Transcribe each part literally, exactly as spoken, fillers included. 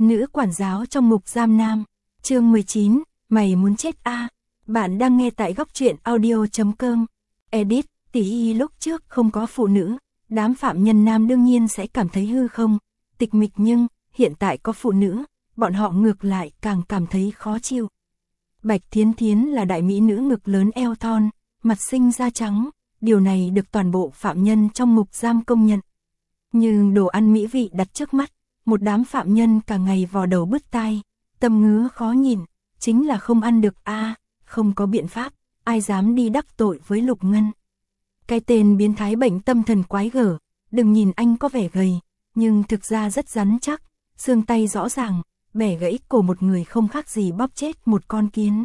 Nữ quản giáo trong ngục giam nam, chương mười chín, mày muốn chết a? À? Bạn đang nghe tại góc truyện audio chấm com. Edit, tỷ y lúc trước không có phụ nữ, đám phạm nhân nam đương nhiên sẽ cảm thấy hư không, tịch mịch, nhưng hiện tại có phụ nữ, bọn họ ngược lại càng cảm thấy khó chịu. Bạch Thiến Thiến là đại mỹ nữ, ngực lớn eo thon, mặt xinh da trắng, điều này được toàn bộ phạm nhân trong ngục giam công nhận. Nhưng đồ ăn mỹ vị đặt trước mắt, một đám phạm nhân cả ngày vò đầu bứt tai, tâm ngứa khó nhìn, chính là không ăn được a, à, không có biện pháp, ai dám đi đắc tội với Lục Ngân. Cái tên biến thái bệnh tâm thần quái gở, đừng nhìn anh có vẻ gầy, nhưng thực ra rất rắn chắc, xương tay rõ ràng, bẻ gãy cổ một người không khác gì bóp chết một con kiến.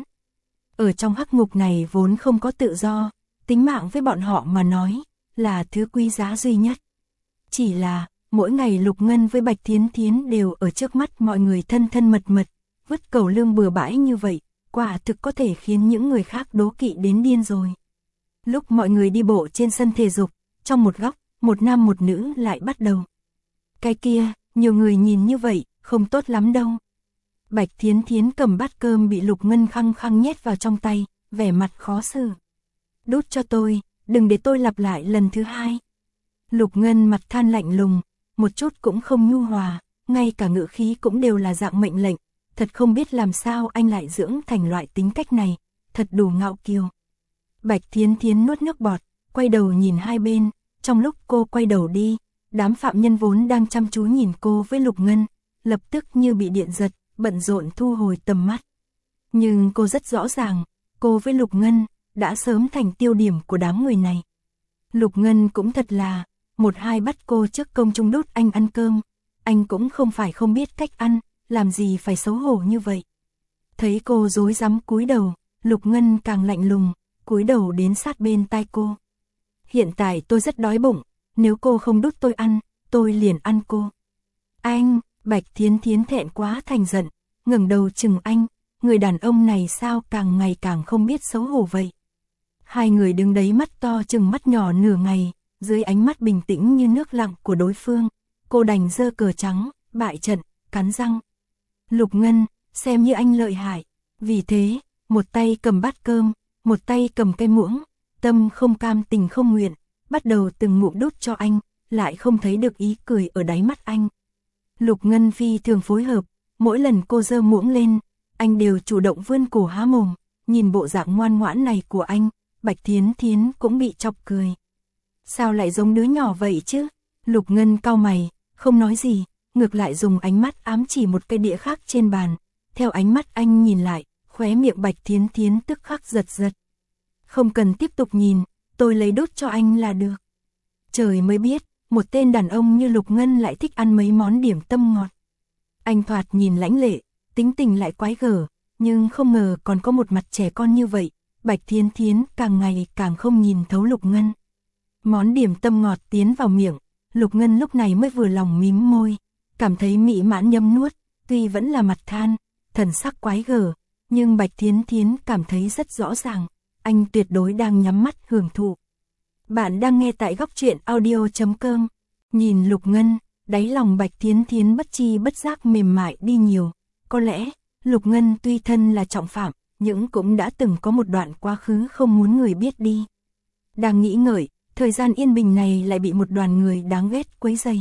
Ở trong hắc ngục này vốn không có tự do, tính mạng với bọn họ mà nói là thứ quý giá duy nhất. Chỉ là mỗi ngày Lục Ngân với Bạch Thiến Thiến đều ở trước mắt mọi người thân thân mật mật, vứt cẩu lương bừa bãi như vậy, quả thực có thể khiến những người khác đố kỵ đến điên rồi. Lúc mọi người đi bộ trên sân thể dục, trong một góc, một nam một nữ lại bắt đầu. Cái kia, nhiều người nhìn như vậy, không tốt lắm đâu. Bạch Thiến Thiến cầm bát cơm bị Lục Ngân khăng khăng nhét vào trong tay, vẻ mặt khó xử. Đút cho tôi, đừng để tôi lặp lại lần thứ hai. Lục Ngân mặt than lạnh lùng, một chút cũng không nhu hòa, ngay cả ngữ khí cũng đều là dạng mệnh lệnh. Thật không biết làm sao anh lại dưỡng thành loại tính cách này, thật đủ ngạo kiều. Bạch Thiến Thiến nuốt nước bọt, quay đầu nhìn hai bên, trong lúc cô quay đầu đi, đám phạm nhân vốn đang chăm chú nhìn cô với Lục Ngân, lập tức như bị điện giật, bận rộn thu hồi tầm mắt. Nhưng cô rất rõ ràng, cô với Lục Ngân đã sớm thành tiêu điểm của đám người này. Lục Ngân cũng thật là, một hai bắt cô trước công chúng đút anh ăn cơm, anh cũng không phải không biết cách ăn, làm gì phải xấu hổ như vậy. Thấy cô rối rắm cúi đầu, Lục Ngân càng lạnh lùng, cúi đầu đến sát bên tai cô. Hiện tại tôi rất đói bụng, nếu cô không đút tôi ăn, tôi liền ăn cô. Anh, Bạch Thiến Thiến thẹn quá thành giận, ngẩng đầu chừng anh, người đàn ông này sao càng ngày càng không biết xấu hổ vậy. Hai người đứng đấy mắt to chừng mắt nhỏ nửa ngày, dưới ánh mắt bình tĩnh như nước lặng của đối phương, cô đành giơ cờ trắng, bại trận, cắn răng. Lục Ngân, xem như anh lợi hại, vì thế, một tay cầm bát cơm, một tay cầm cây muỗng, tâm không cam tình không nguyện, bắt đầu từng ngụm đút cho anh, lại không thấy được ý cười ở đáy mắt anh. Lục Ngân phi thường phối hợp, mỗi lần cô giơ muỗng lên, anh đều chủ động vươn cổ há mồm, nhìn bộ dạng ngoan ngoãn này của anh, Bạch Thiến Thiến cũng bị chọc cười. Sao lại giống đứa nhỏ vậy chứ? Lục Ngân cau mày, không nói gì, ngược lại dùng ánh mắt ám chỉ một cây đĩa khác trên bàn, theo ánh mắt anh nhìn lại, khóe miệng Bạch Thiến Thiến tức khắc giật giật. Không cần tiếp tục nhìn, tôi lấy đút cho anh là được. Trời mới biết, một tên đàn ông như Lục Ngân lại thích ăn mấy món điểm tâm ngọt. Anh thoạt nhìn lãnh lệ, tính tình lại quái gở, nhưng không ngờ còn có một mặt trẻ con như vậy. Bạch Thiến Thiến càng ngày càng không nhìn thấu Lục Ngân. Món điểm tâm ngọt tiến vào miệng, Lục Ngân lúc này mới vừa lòng mím môi, cảm thấy mỹ mãn nhấm nuốt, tuy vẫn là mặt than, thần sắc quái gở, nhưng Bạch Thiến Thiến cảm thấy rất rõ ràng, anh tuyệt đối đang nhắm mắt hưởng thụ. Bạn đang nghe tại góc truyện audio chấm com. Nhìn Lục Ngân, đáy lòng Bạch Thiến Thiến bất chi bất giác mềm mại đi nhiều. Có lẽ, Lục Ngân tuy thân là trọng phạm, nhưng cũng đã từng có một đoạn quá khứ không muốn người biết đi. Đang nghĩ ngợi, thời gian yên bình này lại bị một đoàn người đáng ghét quấy rầy.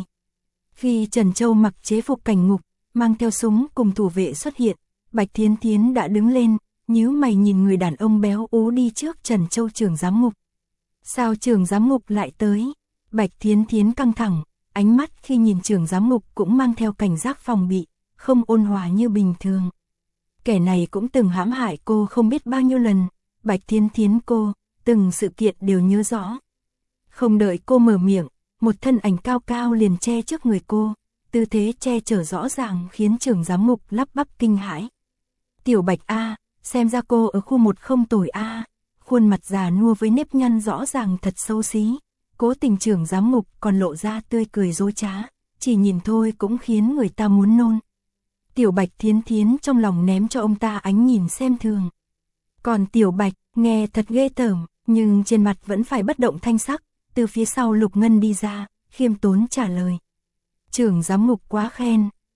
Khi Trần Châu mặc chế phục cảnh ngục, mang theo súng cùng thủ vệ xuất hiện, Bạch Thiến Thiến đã đứng lên, nhíu mày nhìn người đàn ông béo ú đi trước Trần Châu trưởng giám ngục. Sao trưởng giám ngục lại tới? Bạch Thiến Thiến căng thẳng, ánh mắt khi nhìn trưởng giám ngục cũng mang theo cảnh giác phòng bị, không ôn hòa như bình thường. Kẻ này cũng từng hãm hại cô không biết bao nhiêu lần, Bạch Thiến Thiến cô, từng sự kiện đều nhớ rõ. Không đợi cô mở miệng, một thân ảnh cao cao liền che trước người cô, tư thế che chở rõ ràng khiến trưởng giám ngục lắp bắp kinh hãi. Tiểu Bạch a, xem ra cô ở khu một không tồi a. Khuôn mặt già nua với nếp nhăn rõ ràng thật xấu xí, cố tình trưởng giám ngục còn lộ ra tươi cười dối trá, chỉ nhìn thôi cũng khiến người ta muốn nôn. Tiểu Bạch Thiến Thiến trong lòng ném cho ông ta ánh nhìn xem thường. Còn Tiểu Bạch, nghe thật ghê tởm, nhưng trên mặt vẫn phải bất động thanh sắc, từ phía sau Lục Ngân đi ra, khiêm tốn trả lời. Trưởng giám ngục quá khen,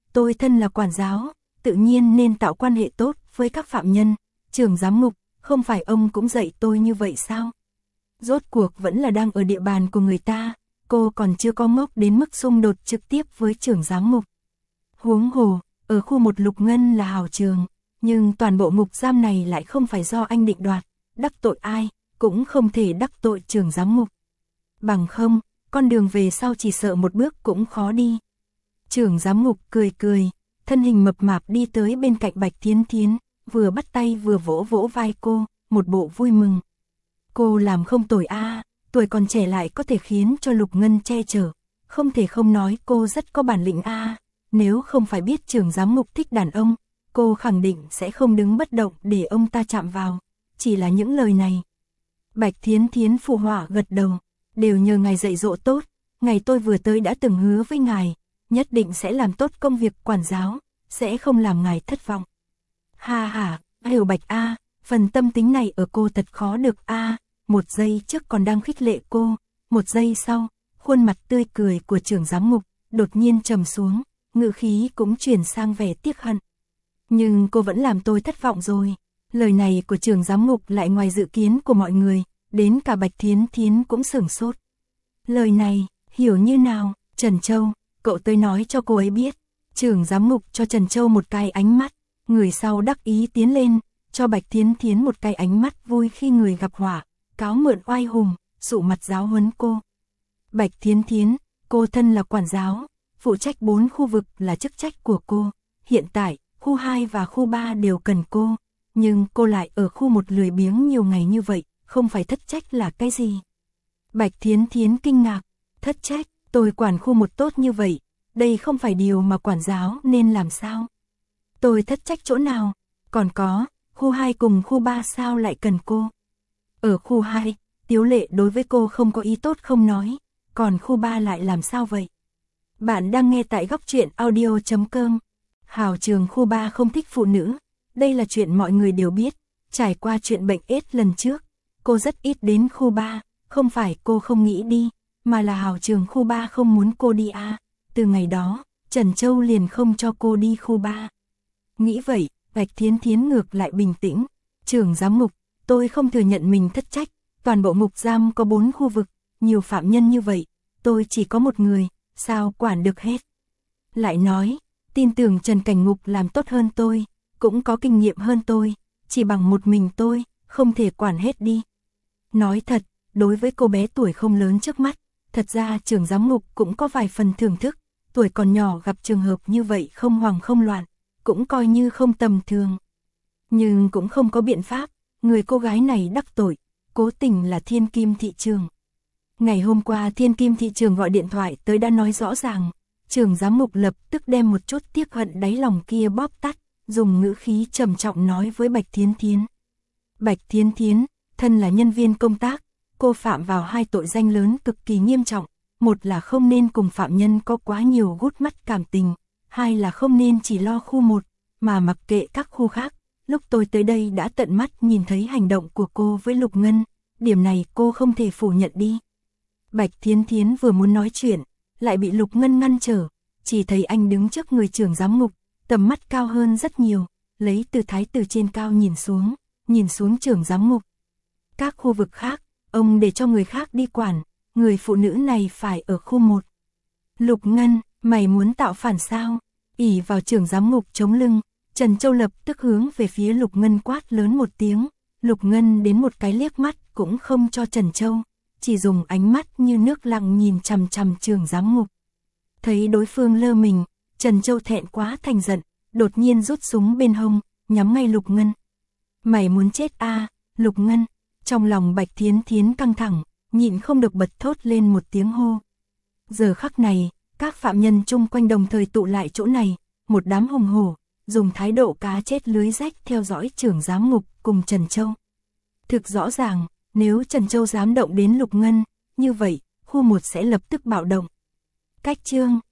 tôi thân là quản giáo, tự nhiên nên tạo quan hệ tốt với các phạm nhân. Trưởng giám ngục, không phải ông cũng dạy tôi như vậy sao? Rốt cuộc vẫn là đang ở địa bàn của người ta, cô còn chưa có ngốc đến mức xung đột trực tiếp với trưởng giám ngục. Huống hồ, ở khu một Lục Ngân là hào trường, nhưng toàn bộ ngục giam này lại không phải do anh định đoạt, đắc tội ai, cũng không thể đắc tội trưởng giám ngục. Bằng không, con đường về sau chỉ sợ một bước cũng khó đi. Trưởng giám ngục cười cười, thân hình mập mạp đi tới bên cạnh Bạch Thiến Thiến, vừa bắt tay vừa vỗ vỗ vai cô, một bộ vui mừng. Cô làm không tồi a, tuổi còn trẻ lại có thể khiến cho Lục Ngân che chở, không thể không nói cô rất có bản lĩnh a. Nếu không phải biết trưởng giám ngục thích đàn ông, cô khẳng định sẽ không đứng bất động để ông ta chạm vào. Chỉ là những lời này. Bạch Thiến Thiến phụ họa gật đầu, đều nhờ ngài dạy dỗ tốt, ngày tôi vừa tới đã từng hứa với ngài, nhất định sẽ làm tốt công việc quản giáo, sẽ không làm ngài thất vọng. Ha ha, Hiểu Bạch a, phần tâm tính này ở cô thật khó được a. Một giây trước còn đang khích lệ cô, một giây sau, khuôn mặt tươi cười của trưởng giám ngục đột nhiên trầm xuống, ngữ khí cũng chuyển sang vẻ tiếc hận. Nhưng cô vẫn làm tôi thất vọng rồi. Lời này của trưởng giám ngục lại ngoài dự kiến của mọi người, đến cả Bạch Thiến Thiến cũng sửng sốt. Lời này, hiểu như nào? Trần Châu, cậu tới nói cho cô ấy biết. Trưởng giám ngục cho Trần Châu một cái ánh mắt, người sau đắc ý tiến lên, cho Bạch Thiến Thiến một cái ánh mắt vui khi người gặp họa, cáo mượn oai hùng, sụ mặt giáo huấn cô. Bạch Thiến Thiến, cô thân là quản giáo, phụ trách bốn khu vực là chức trách của cô. Hiện tại, khu hai và khu ba đều cần cô, nhưng cô lại ở khu một lười biếng nhiều ngày như vậy, không phải thất trách là cái gì? Bạch Thiến Thiến kinh ngạc, thất trách, tôi quản khu một tốt như vậy, đây không phải điều mà quản giáo nên làm sao? Tôi thất trách chỗ nào? Còn có, khu hai cùng khu ba sao lại cần cô? Ở khu hai, Tiếu Lệ đối với cô không có ý tốt không nói, còn khu ba lại làm sao vậy? Bạn đang nghe tại góc truyện audio chấm com. Hào trường khu ba không thích phụ nữ, đây là chuyện mọi người đều biết, trải qua chuyện bệnh AIDS lần trước, cô rất ít đến khu ba, không phải cô không nghĩ đi, mà là hào trường khu ba không muốn cô đi a. Từ ngày đó, Trần Châu liền không cho cô đi khu ba. Nghĩ vậy, Bạch Thiến Thiến ngược lại bình tĩnh, trưởng giám ngục, tôi không thừa nhận mình thất trách, toàn bộ ngục giam có bốn khu vực, nhiều phạm nhân như vậy, tôi chỉ có một người, sao quản được hết. Lại nói, tin tưởng Trần Cảnh Ngục làm tốt hơn tôi, cũng có kinh nghiệm hơn tôi, chỉ bằng một mình tôi, không thể quản hết đi. Nói thật, đối với cô bé tuổi không lớn trước mắt, thật ra trưởng giám ngục cũng có vài phần thưởng thức, tuổi còn nhỏ gặp trường hợp như vậy không hoảng không loạn, cũng coi như không tầm thường. Nhưng cũng không có biện pháp, người cô gái này đắc tội, cố tình là Thiên Kim Thị Trường. Ngày hôm qua Thiên Kim Thị Trường gọi điện thoại tới đã nói rõ ràng, trưởng giám ngục lập tức đem một chút tiếc hận đáy lòng kia bóp tắt, dùng ngữ khí trầm trọng nói với Bạch Thiến Thiến. Bạch Thiến Thiến, thân là nhân viên công tác, cô phạm vào hai tội danh lớn cực kỳ nghiêm trọng, một là không nên cùng phạm nhân có quá nhiều gút mắt cảm tình, hai là không nên chỉ lo khu một, mà mặc kệ các khu khác. Lúc tôi tới đây đã tận mắt nhìn thấy hành động của cô với Lục Ngân, điểm này cô không thể phủ nhận đi. Bạch Thiến Thiến vừa muốn nói chuyện, lại bị Lục Ngân ngăn trở, chỉ thấy anh đứng trước người trưởng giám ngục, tầm mắt cao hơn rất nhiều, lấy tư thái từ trên cao nhìn xuống, nhìn xuống trưởng giám ngục. Các khu vực khác, ông để cho người khác đi quản, người phụ nữ này phải ở khu một. Lục Ngân, mày muốn tạo phản sao? Ỷ vào trưởng giám ngục chống lưng, Trần Châu lập tức hướng về phía Lục Ngân quát lớn một tiếng, Lục Ngân đến một cái liếc mắt cũng không cho Trần Châu, chỉ dùng ánh mắt như nước lặng nhìn chằm chằm trưởng giám ngục. Thấy đối phương lơ mình, Trần Châu thẹn quá thành giận, đột nhiên rút súng bên hông, nhắm ngay Lục Ngân. Mày muốn chết a, à, Lục Ngân. Trong lòng Bạch Thiến Thiến căng thẳng, nhịn không được bật thốt lên một tiếng hô. Giờ khắc này, các phạm nhân chung quanh đồng thời tụ lại chỗ này, một đám hùng hổ, dùng thái độ cá chết lưới rách theo dõi trưởng giám ngục cùng Trần Châu. Thực rõ ràng, nếu Trần Châu dám động đến Lục Ngân, như vậy, khu một sẽ lập tức bạo động. Cách chương